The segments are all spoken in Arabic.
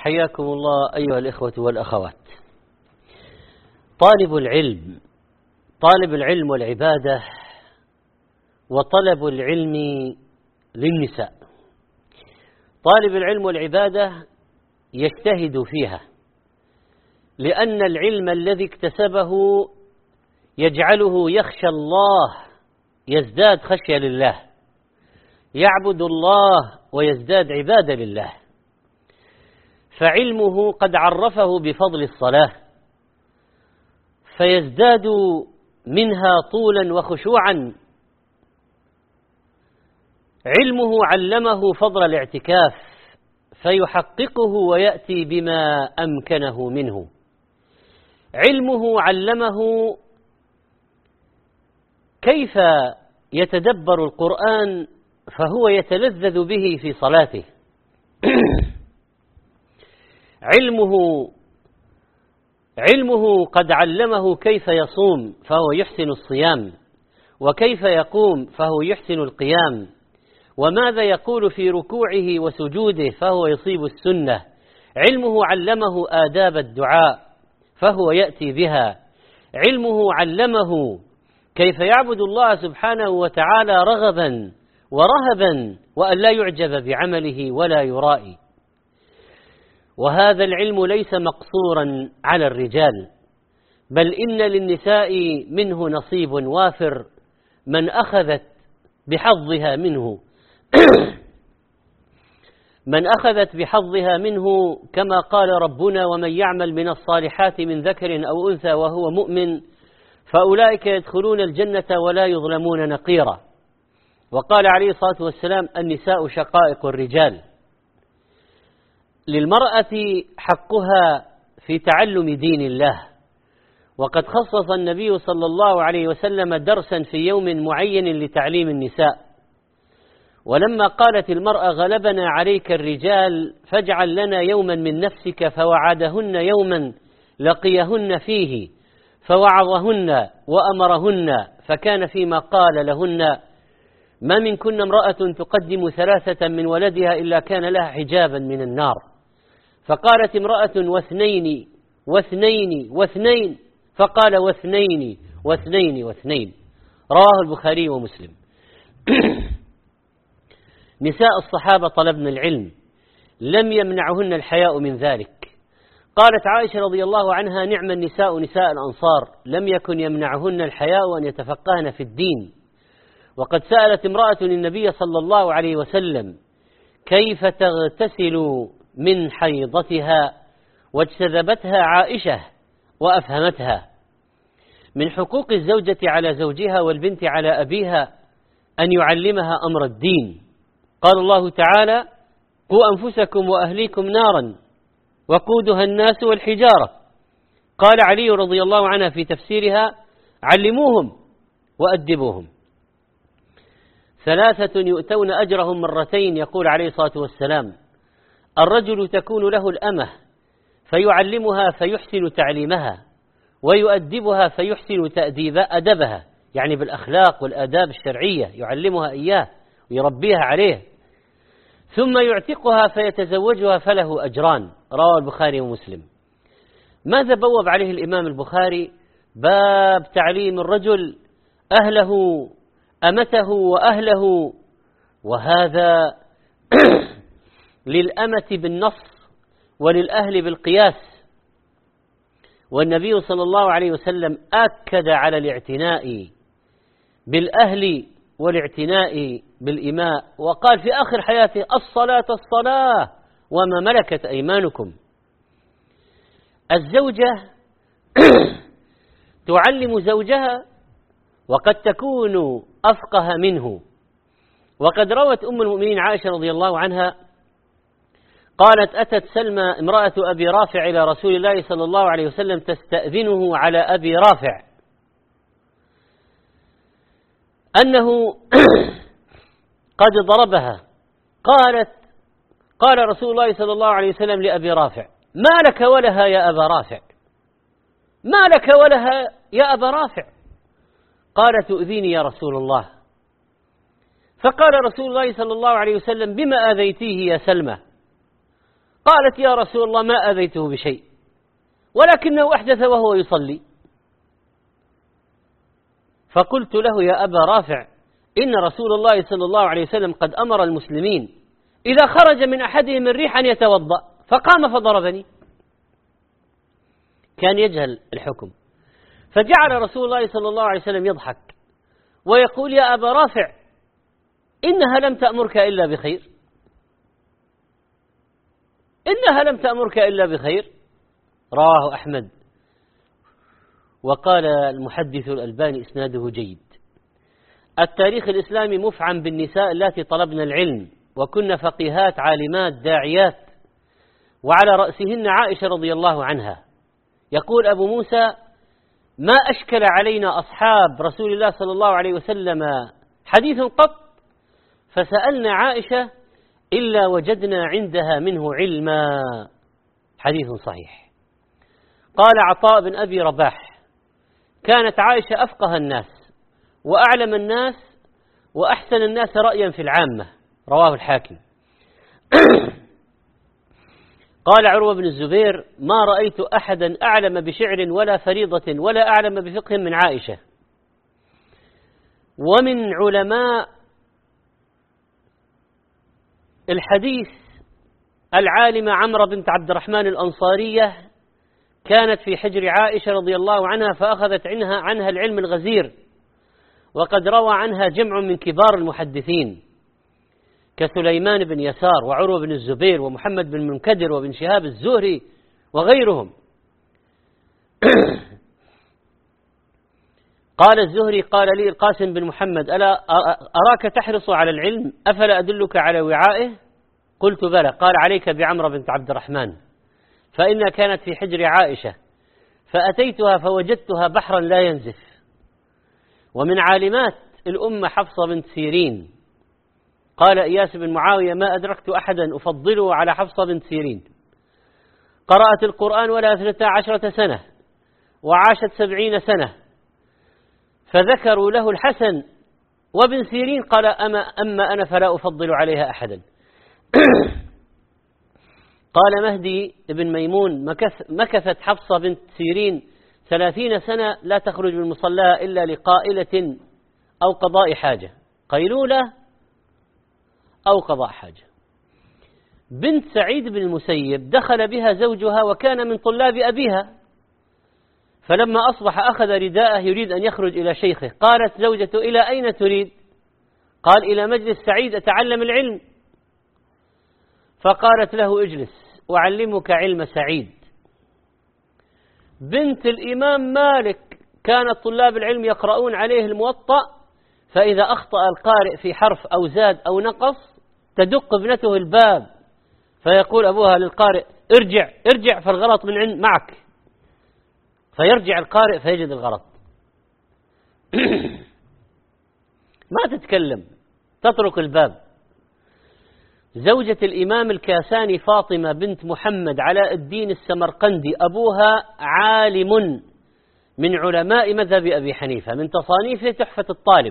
حياكم الله أيها الإخوة والأخوات. طالب العلم والعبادة وطلب العلم للنساء. طالب العلم والعبادة يجتهد فيها، لأن العلم الذي اكتسبه يجعله يخشى الله، يزداد خشية لله، يعبد الله ويزداد عبادة لله. فعلمه قد عرفه بفضل الصلاة، فيزداد منها طولا وخشوعا. علمه علمه فضل الاعتكاف، فيحققه ويأتي بما أمكنه منه. علمه علمه كيف يتدبر القرآن، فهو يتلذذ به في صلاته. علمه قد علمه كيف يصوم فهو يحسن الصيام، وكيف يقوم فهو يحسن القيام، وماذا يقول في ركوعه وسجوده فهو يصيب السنة. علمه علمه آداب الدعاء فهو يأتي بها. علمه علمه كيف يعبد الله سبحانه وتعالى رغبا ورهبا، وأن لا يعجب بعمله ولا يرائي. وهذا العلم ليس مقصورا على الرجال، بل إن للنساء منه نصيب وافر، من أخذت بحظها منه كما قال ربنا: ومن يعمل من الصالحات من ذكر أو أنثى وهو مؤمن فأولئك يدخلون الجنة ولا يظلمون نقيرا. وقال عليه الصلاة والسلام: النساء شقائق الرجال. للمرأة حقها في تعلم دين الله، وقد خصص النبي صلى الله عليه وسلم درسا في يوم معين لتعليم النساء. ولما قالت المرأة: غلبنا عليك الرجال فاجعل لنا يوما من نفسك، فوعدهن يوما لقيهن فيه فوعظهن وأمرهن، فكان فيما قال لهن: ما منكن امرأة تقدم 3 من ولدها إلا كان لها حجابا من النار. فقالت امرأة: 2 و2 و2، فقال: 2 و2 و2. رواه البخاري ومسلم. نساء الصحابة طلبن العلم، لم يمنعهن الحياء من ذلك. قالت عائشة رضي الله عنها: نعم النساء نساء الأنصار، لم يكن يمنعهن الحياء أن يتفقهن في الدين. وقد سألت امرأة النبي صلى الله عليه وسلم: كيف تغتسل من حيضتها؟ واجتذبتها عائشة وأفهمتها. من حقوق الزوجة على زوجها والبنت على أبيها أن يعلمها أمر الدين. قال الله تعالى: قوا أنفسكم وأهليكم نارا وقودها الناس والحجارة. قال علي رضي الله عنه في تفسيرها: علموهم وأدبوهم. 3 يؤتون أجرهم 2 يقول عليه الصلاة والسلام: الرجل تكون له الأمة فيعلمها فيحسن تعليمها، ويؤدبها فيحسن أدبها، يعني بالأخلاق والآداب الشرعية، يعلمها إياه ويربيها عليه، ثم يعتقها فيتزوجها فله أجران. رواه البخاري ومسلم. ماذا بوب عليه الإمام البخاري؟ باب تعليم الرجل أهله، أمته وأهله، وهذا للأمة بالنص وللأهل بالقياس. والنبي صلى الله عليه وسلم أكد على الاعتناء بالأهل والاعتناء بالإماء، وقال في آخر حياته: الصلاة الصلاة وما ملكت أيمانكم. الزوجة تعلم زوجها وقد تكون أفقه منه. وقد روت أم المؤمنين عائشة رضي الله عنها قالت: أتت سلمى امرأة أبي رافع إلى رسول الله صلى الله عليه وسلم تستأذنه على أبي رافع أنه قد ضربها. قال رسول الله صلى الله عليه وسلم لأبي رافع: ما لك ولها يا أبا رافع؟ ما لك ولها يا أبا رافع؟ قال: تؤذيني يا رسول الله. فقال رسول الله صلى الله عليه وسلم: بما آذيتيه يا سلمى؟ قالت يا رسول الله ما أذيته بشيء ولكنه أحدث وهو يصلي. فقلت له يا أبا رافع إن رسول الله صلى الله عليه وسلم قد أمر المسلمين إذا خرج من أحدهم الريح أن يتوضأ، فقام فضربني. كان يجهل الحكم. فجعل رسول الله صلى الله عليه وسلم يضحك ويقول يا أبا رافع إنها لم تأمرك إلا بخير، إنها لم تأمرك إلا بخير. رواه أحمد. وقال المحدث الألباني إسناده جيد. التاريخ الإسلامي مفعم بالنساء التي طلبن العلم وكن فقيهات عالمات داعيات، وعلى رأسهن عائشة رضي الله عنها. يقول أبو موسى ما أشكل علينا أصحاب رسول الله صلى الله عليه وسلم حديث قط فسألنا عائشة إلا وجدنا عندها منه علما. حديث صحيح. قال عطاء بن أبي رباح كانت عائشة أفقه الناس وأعلم الناس وأحسن الناس رأيا في العامة. رواه الحاكم. قال عروة بن الزبير ما رأيت أحدا أعلم بشعر ولا فريضة ولا أعلم بفقه من عائشة. ومن علماء الحديث العالمة عمرو بنت عبد الرحمن الأنصارية كانت في حجر عائشة رضي الله عنها فأخذت عنها العلم الغزير، وقد روى عنها جمع من كبار المحدثين كسليمان بن يسار وعروة بن الزبير ومحمد بن منكدر وابن شهاب الزهري وغيرهم. قال الزهري قال لي القاسم بن محمد ألا أراك تحرص على العلم أفلا أدلك على وعائه؟ قلت بلى. قال عليك بعمرة بنت عبد الرحمن فإنها كانت في حجر عائشة فأتيتها فوجدتها بحرا لا ينزف. ومن عالمات الأمة حفصة بنت سيرين. قال إياس بن معاوية ما أدركت أحدا أفضله على حفصة بنت سيرين، قرأت القرآن ولا 12 سنة وعاشت 70 سنة. فذكروا له الحسن وابن سيرين قال أما أنا فلا أفضل عليها أحدا. قال مهدي بن ميمون مكثت حفصة بنت سيرين 30 سنة لا تخرج من مصلاها إلا لقائلة أو قضاء حاجة، قيلولة أو قضاء حاجة. بنت سعيد بن المسيب دخل بها زوجها وكان من طلاب أبيها، فلما أصبح أخذ رداءه يريد أن يخرج إلى شيخه. قالت زوجته إلى أين تريد؟ قال إلى مجلس سعيد أتعلم العلم. فقالت له اجلس أعلمك علم سعيد. بنت الإمام مالك كانت طلاب العلم يقرؤون عليه الموطأ، فإذا أخطأ القارئ في حرف أو زاد أو نقص تدق ابنته الباب فيقول أبوها للقارئ ارجع فالغلط من عند معك، فيرجع القارئ فيجد الغلط. ما تتكلم تترك الباب. زوجة الإمام الكاساني فاطمة بنت محمد علاء الدين السمرقندي أبوها عالم من علماء مذهب أبي حنيفة، من تصانيفه تحفة الطالب،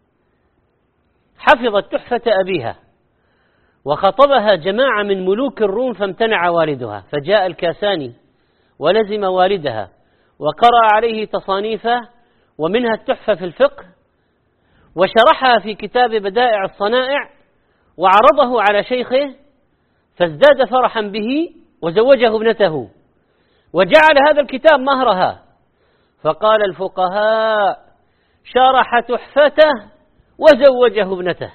حفظت تحفة أبيها وخطبها جماعة من ملوك الروم فامتنع والدها، فجاء الكاساني ولزم والدها وقرأ عليه تصانيفه ومنها التحفة في الفقه وشرحها في كتاب بدائع الصنائع وعرضه على شيخه فازداد فرحا به وزوجه ابنته وجعل هذا الكتاب مهرها. فقال الفقهاء شرح تحفته وزوجه ابنته.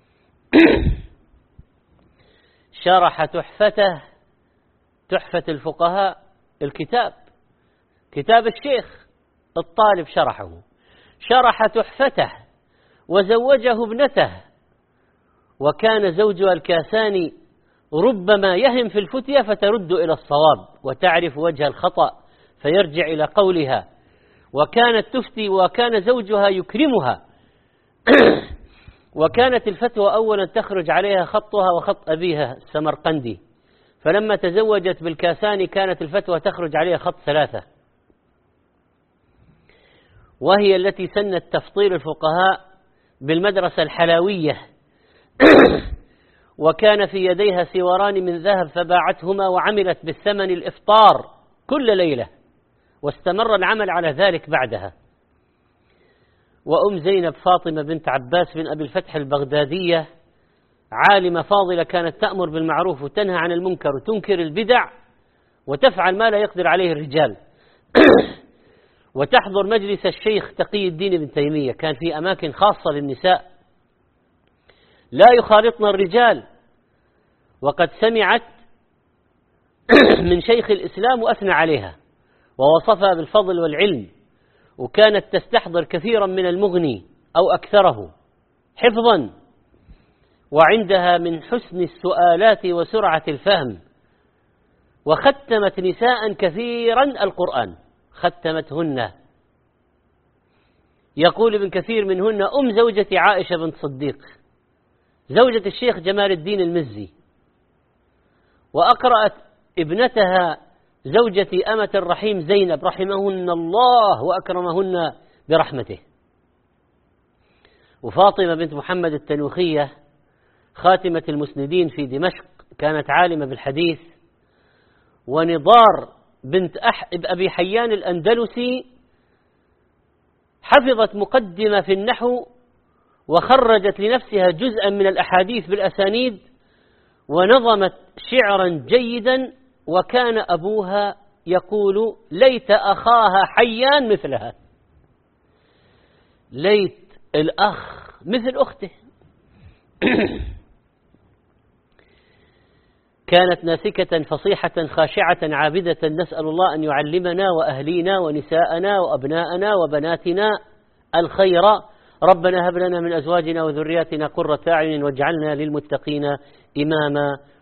شرح تحفته، تحفة الفقهاء الكتاب، كتاب الشيخ الطالب شرح تحفته وزوجه ابنته. وكان زوجها الكاساني ربما يهم في الفتية فترد إلى الصواب وتعرف وجه الخطأ فيرجع إلى قولها، وكانت تفتي وكان زوجها يكرمها. وكانت الفتوى أولا تخرج عليها خطها وخط أبيها السمرقندي، فلما تزوجت بالكاساني كانت الفتوى تخرج عليها خط 3، وهي التي سنت تفضيل الفقهاء بالمدرسة الحلاوية وكان في يديها سواران من ذهب فباعتهما وعملت بالثمن الإفطار كل ليلة، واستمر العمل على ذلك بعدها. وأم زينب فاطمة بنت عباس بن أبي الفتح البغدادية عالمة فاضلة، كانت تأمر بالمعروف وتنهى عن المنكر وتنكر البدع وتفعل ما لا يقدر عليه الرجال. وتحضر مجلس الشيخ تقي الدين ابن تيمية، كان في أماكن خاصة للنساء لا يخالطن الرجال، وقد سمعت من شيخ الإسلام وأثنى عليها ووصفها بالفضل والعلم، وكانت تستحضر كثيرا من المغني أو أكثره حفظا، وعندها من حسن السؤالات وسرعة الفهم. وختمت نساء كثيرا القرآن، ختمتهن. يقول ابن كثير منهن أم زوجة عائشة بنت صديق زوجة الشيخ جمال الدين المزي، وأقرأت ابنتها زوجة أمة الرحيم زينب رحمهن الله وأكرمهن برحمته. وفاطمة بنت محمد التنوخية خاتمة المسندين في دمشق كانت عالمة بالحديث. ونضار بنت أبي حيان الأندلسي حفظت مقدمة في النحو وخرجت لنفسها جزءا من الأحاديث بالأسانيد، ونظمت شعرا جيدا، وكان أبوها يقول ليت أخاها حيان مثلها، ليت الأخ مثل أخته. كانت ناسكة فصيحة خاشعة عابدة، نسأل الله أن يعلمنا وأهلينا ونساءنا وأبناءنا وبناتنا الخير. ربنا هب لنا من أزواجنا وذرياتنا قرة أعين واجعلنا للمتقين إماما.